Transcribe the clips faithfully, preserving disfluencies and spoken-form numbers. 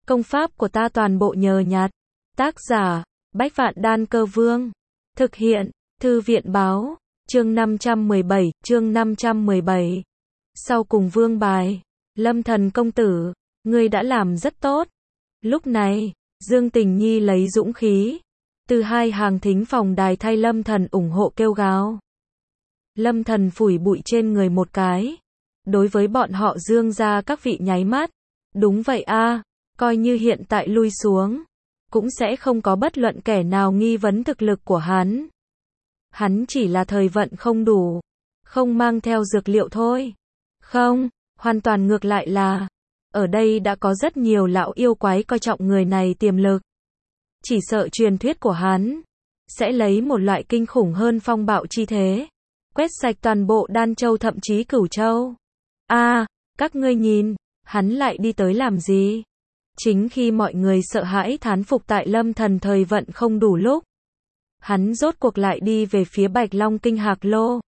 Công pháp của ta toàn bộ nhờ nhặt. Tác giả, Bách Vạn Đan Cơ Vương. Thực hiện, Thư viện Báo. Chương năm trăm mười bảy, chương năm trăm mười bảy. Sau cùng vương bài. Lâm Thần công tử, ngươi đã làm rất tốt. Lúc này, Dương Tình Nhi lấy dũng khí. Từ hai hàng thính phòng đài thay Lâm Thần ủng hộ kêu gào. Lâm Thần phủi bụi trên người một cái. Đối với bọn họ Dương gia các vị nháy mắt. Đúng vậy a, coi như hiện tại lui xuống. Cũng sẽ không có bất luận kẻ nào nghi vấn thực lực của hắn. Hắn chỉ là thời vận không đủ. Không mang theo dược liệu thôi. Không, hoàn toàn ngược lại là. Ở đây đã có rất nhiều lão yêu quái coi trọng người này tiềm lực. Chỉ sợ truyền thuyết của hắn sẽ lấy một loại kinh khủng hơn phong bạo chi thế. Quét sạch toàn bộ Đan Châu thậm chí Cửu Châu. A, các ngươi nhìn, hắn lại đi tới làm gì? Chính khi mọi người sợ hãi thán phục tại Lâm Thần thời vận không đủ lúc. Hắn rốt cuộc lại đi về phía Bạch Long Kinh Hạc Lô.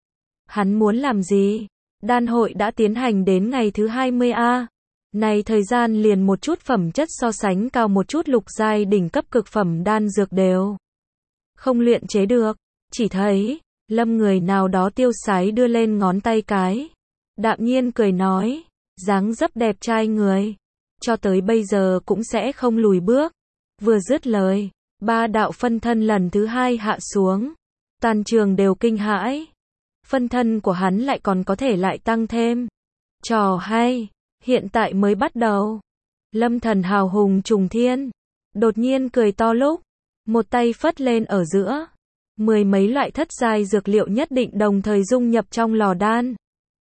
Hắn muốn làm gì? Đan hội đã tiến hành đến ngày thứ hai mươi a. Này thời gian liền một chút phẩm chất so sánh cao một chút lục giai đỉnh cấp cực phẩm đan dược đều không luyện chế được. Chỉ thấy, Lâm người nào đó tiêu sái đưa lên ngón tay cái. Đạm nhiên cười nói, dáng dấp đẹp trai người. Cho tới bây giờ cũng sẽ không lùi bước. Vừa dứt lời, ba đạo phân thân lần thứ hai hạ xuống. Toàn trường đều kinh hãi. Phân thân của hắn lại còn có thể lại tăng thêm. Trò hay, hiện tại mới bắt đầu. Lâm Thần hào hùng trùng thiên. Đột nhiên cười to lúc. Một tay phất lên ở giữa. Mười mấy loại thất giai dược liệu nhất định đồng thời dung nhập trong lò đan.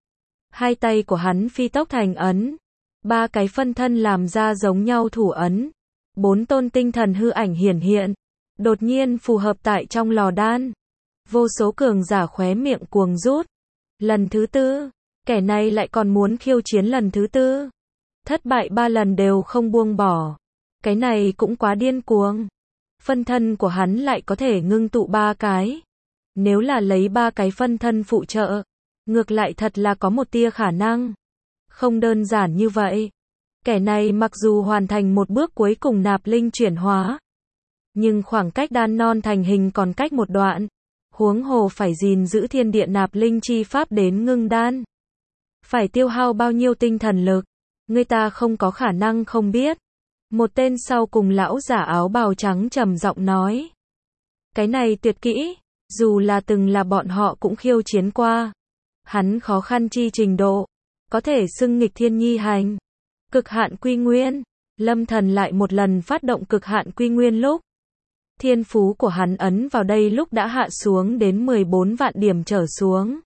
Hai tay của hắn phi tốc thành ấn. Ba cái phân thân làm ra giống nhau thủ ấn. Bốn tôn tinh thần hư ảnh hiển hiện. Đột nhiên phù hợp tại trong lò đan. Vô số cường giả khóe miệng cuồng rút. Lần thứ tư, kẻ này lại còn muốn khiêu chiến lần thứ tư. Thất bại ba lần đều không buông bỏ. Cái này cũng quá điên cuồng. Phân thân của hắn lại có thể ngưng tụ ba cái. Nếu là lấy ba cái phân thân phụ trợ, ngược lại thật là có một tia khả năng. Không đơn giản như vậy. Kẻ này mặc dù hoàn thành một bước cuối cùng nạp linh chuyển hóa, nhưng khoảng cách đan non thành hình còn cách một đoạn. Huống hồ phải gìn giữ thiên địa nạp linh chi pháp đến ngưng đan. Phải tiêu hao bao nhiêu tinh thần lực, người ta không có khả năng không biết. Một tên sau cùng lão giả áo bào trắng trầm giọng nói. Cái này tuyệt kỹ, dù là từng là bọn họ cũng khiêu chiến qua. Hắn khó khăn chi trình độ, có thể xưng nghịch thiên nhi hành. Cực hạn quy nguyên, Lâm Thần lại một lần phát động cực hạn quy nguyên lúc. Thiên phú của hắn ấn vào đây lúc đã hạ xuống đến mười bốn vạn điểm trở xuống.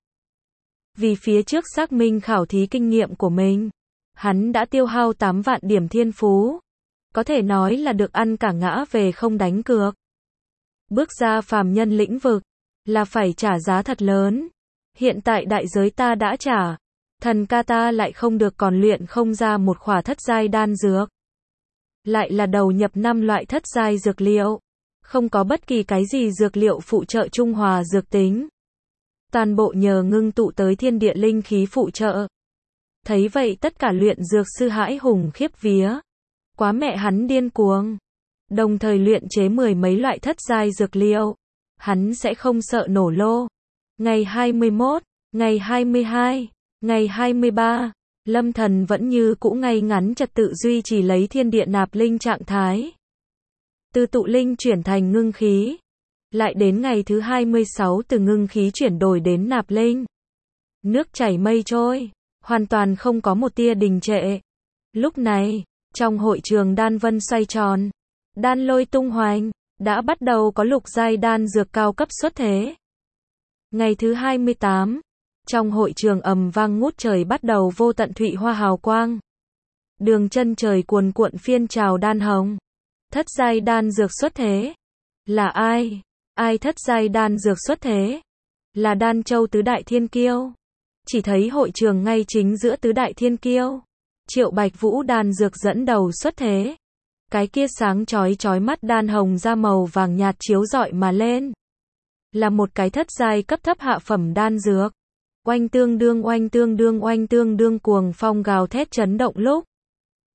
Vì phía trước xác minh khảo thí kinh nghiệm của mình, hắn đã tiêu hao tám vạn điểm thiên phú. Có thể nói là được ăn cả ngã về không đánh cược. Bước ra phàm nhân lĩnh vực, là phải trả giá thật lớn. Hiện tại đại giới ta đã trả. Thần ca ta lại không được còn luyện không ra một khỏa thất giai đan dược. Lại là đầu nhập năm loại thất giai dược liệu. Không có bất kỳ cái gì dược liệu phụ trợ trung hòa dược tính. Toàn bộ nhờ ngưng tụ tới thiên địa linh khí phụ trợ. Thấy vậy tất cả luyện dược sư hãi hùng khiếp vía. Quá mẹ hắn điên cuồng. Đồng thời luyện chế mười mấy loại thất giai dược liệu. Hắn sẽ không sợ nổ lô. Ngày hai mươi mốt, ngày hai mươi hai, ngày hai mươi ba, Lâm Thần vẫn như cũ ngay ngắn trật tự duy trì lấy thiên địa nạp linh trạng thái. Từ tụ linh chuyển thành ngưng khí. Lại đến ngày thứ hai mươi sáu từ ngưng khí chuyển đổi đến nạp linh. Nước chảy mây trôi, hoàn toàn không có một tia đình trệ. Lúc này, trong hội trường đan vân xoay tròn, đan lôi tung hoành, đã bắt đầu có lục giai đan dược cao cấp xuất thế. Ngày thứ hai mươi tám, trong hội trường ầm vang ngút trời bắt đầu vô tận thụy hoa hào quang. Đường chân trời cuồn cuộn phiên trào đan hồng. Thất giai đan dược xuất thế. Là ai? Ai thất giai đan dược xuất thế? Là Đan Châu tứ đại thiên kiêu. Chỉ thấy hội trường ngay chính giữa tứ đại thiên kiêu. Triệu Bạch Vũ đan dược dẫn đầu xuất thế. Cái kia sáng chói chói mắt đan hồng da màu vàng nhạt chiếu rọi mà lên. Là một cái thất giai cấp thấp hạ phẩm đan dược. Oanh tương đương oanh tương đương oanh tương đương cuồng phong gào thét chấn động lúc.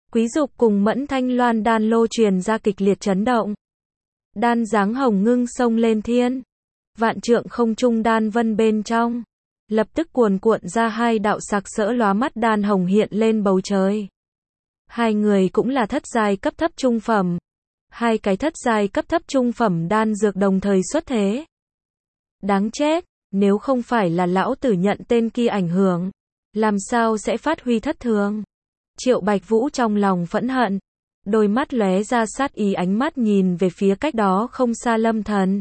Quý Dục cùng Mẫn Thanh Loan đan lô truyền ra kịch liệt chấn động. Đan dáng hồng ngưng sông lên thiên. Vạn trượng không trung đan vân bên trong. Lập tức cuồn cuộn ra hai đạo sặc sỡ lóa mắt đan hồng hiện lên bầu trời. Hai người cũng là thất giai cấp thấp trung phẩm. Hai cái thất giai cấp thấp trung phẩm đan dược đồng thời xuất thế. Đáng chết, nếu không phải là lão tử nhận tên kia ảnh hưởng, làm sao sẽ phát huy thất thường? Triệu Bạch Vũ trong lòng phẫn hận, đôi mắt lóe ra sát ý, ánh mắt nhìn về phía cách đó không xa Lâm Thần.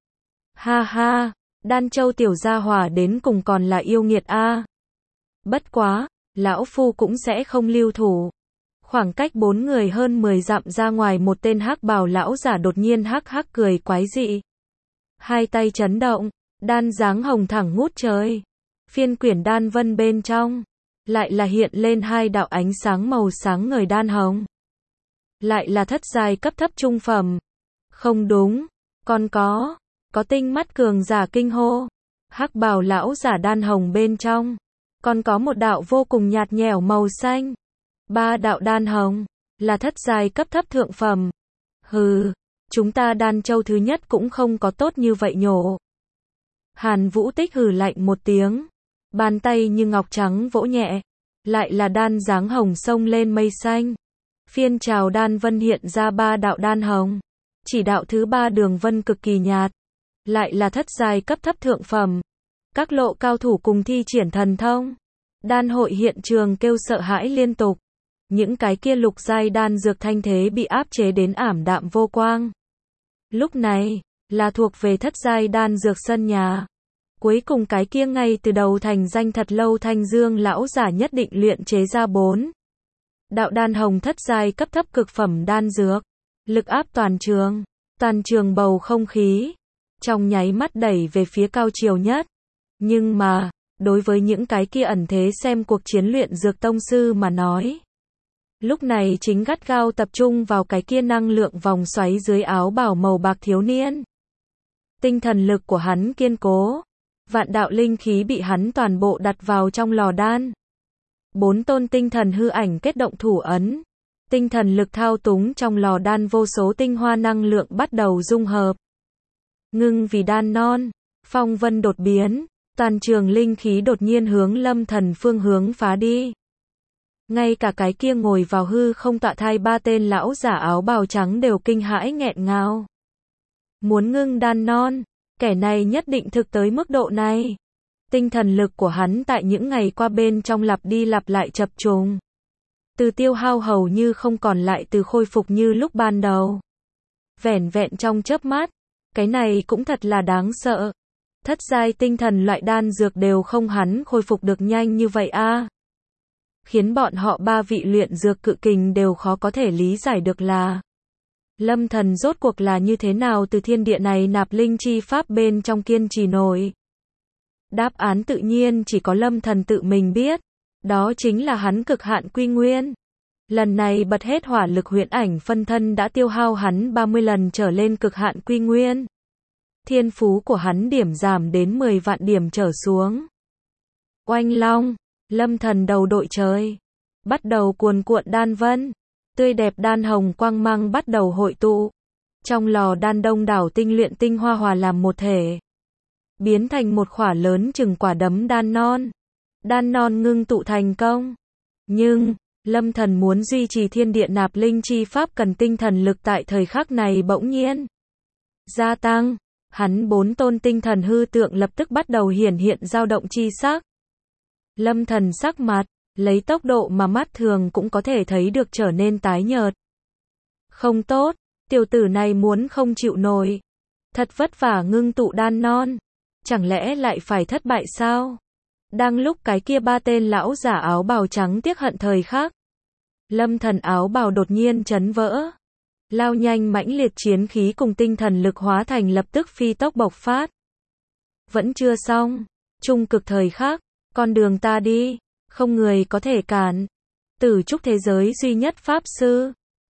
Ha ha, Đan Châu tiểu gia hỏa đến cùng còn là yêu nghiệt a. Bất quá, lão phu cũng sẽ không lưu thủ. Khoảng cách bốn người hơn mười dặm ra ngoài, một tên hắc bào lão giả đột nhiên hắc hắc cười quái dị. Hai tay chấn động, đan dáng hồng thẳng ngút trời. Phiên quyển đan vân bên trong, lại là hiện lên hai đạo ánh sáng màu sáng ngời đan hồng. Lại là thất giai cấp thấp trung phẩm. Không đúng, còn có, có tinh mắt cường giả kinh hô. Hắc bào lão giả đan hồng bên trong, còn có một đạo vô cùng nhạt nhẽo màu xanh. Ba đạo đan hồng, là thất giai cấp thấp thượng phẩm. Hừ, chúng ta Đan Châu thứ nhất cũng không có tốt như vậy nhổ. Hàn Vũ Tích hừ lạnh một tiếng, bàn tay như ngọc trắng vỗ nhẹ, lại là đan dáng hồng sông lên mây xanh. Phiên trào đan vân hiện ra ba đạo đan hồng, chỉ đạo thứ ba đường vân cực kỳ nhạt, lại là thất giai cấp thấp thượng phẩm. Các lộ cao thủ cùng thi triển thần thông, đan hội hiện trường kêu sợ hãi liên tục. Những cái kia lục giai đan dược thanh thế bị áp chế đến ảm đạm vô quang. Lúc này, là thuộc về thất giai đan dược sân nhà. Cuối cùng cái kia ngay từ đầu thành danh thật lâu Thanh Dương lão giả nhất định luyện chế ra bốn đạo đan hồng thất giai cấp thấp cực phẩm đan dược. Lực áp toàn trường, toàn trường bầu không khí, trong nháy mắt đẩy về phía cao chiều nhất. Nhưng mà, đối với những cái kia ẩn thế xem cuộc chiến luyện dược tông sư mà nói, lúc này chính gắt gao tập trung vào cái kia năng lượng vòng xoáy dưới áo bào màu bạc thiếu niên. Tinh thần lực của hắn kiên cố, vạn đạo linh khí bị hắn toàn bộ đặt vào trong lò đan. Bốn tôn tinh thần hư ảnh kết động thủ ấn, tinh thần lực thao túng trong lò đan, vô số tinh hoa năng lượng bắt đầu dung hợp. Ngưng vì đan non, phong vân đột biến, toàn trường linh khí đột nhiên hướng Lâm Thần phương hướng phá đi. Ngay cả cái kia ngồi vào hư không tọa thai ba tên lão giả áo bào trắng đều kinh hãi nghẹn ngào. Muốn ngưng đan non, kẻ này nhất định thực tới mức độ này. Tinh thần lực của hắn tại những ngày qua bên trong lặp đi lặp lại chập trùng. Từ tiêu hao hầu như không còn lại, từ khôi phục như lúc ban đầu. Vẻn vẹn trong chớp mắt, cái này cũng thật là đáng sợ. Thất giai tinh thần loại đan dược đều không hắn khôi phục được nhanh như vậy a. À. Khiến bọn họ ba vị luyện dược cự kình đều khó có thể lý giải được là Lâm Thần rốt cuộc là như thế nào từ thiên địa này nạp linh chi pháp bên trong kiên trì nổi. Đáp án tự nhiên chỉ có Lâm Thần tự mình biết, đó chính là hắn cực hạn quy nguyên. Lần này bật hết hỏa lực huyễn ảnh phân thân đã tiêu hao hắn ba mươi lần trở lên cực hạn quy nguyên. Thiên phú của hắn điểm giảm đến mười vạn điểm trở xuống. Oanh long, Lâm Thần đầu đội trời, bắt đầu cuồn cuộn đan vân, tươi đẹp đan hồng quang mang bắt đầu hội tụ. Trong lò đan đông đảo tinh luyện tinh hoa hòa làm một thể, biến thành một khỏa lớn chừng quả đấm đan non. Đan non ngưng tụ thành công. Nhưng, Lâm Thần muốn duy trì thiên địa nạp linh chi pháp cần tinh thần lực tại thời khắc này bỗng nhiên gia tăng. Hắn bốn tôn tinh thần hư tượng lập tức bắt đầu hiển hiện dao động chi sắc. Lâm Thần sắc mặt, lấy tốc độ mà mắt thường cũng có thể thấy được trở nên tái nhợt. Không tốt, tiểu tử này muốn không chịu nổi. Thật vất vả ngưng tụ đan non, chẳng lẽ lại phải thất bại sao? Đang lúc cái kia ba tên lão giả áo bào trắng tiếc hận thời khắc, Lâm Thần áo bào đột nhiên chấn vỡ. Lao nhanh mãnh liệt chiến khí cùng tinh thần lực hóa thành lập tức phi tốc bộc phát. Vẫn chưa xong, trung cực thời khắc, con đường ta đi, không người có thể cản. Tử trúc thế giới duy nhất pháp sư,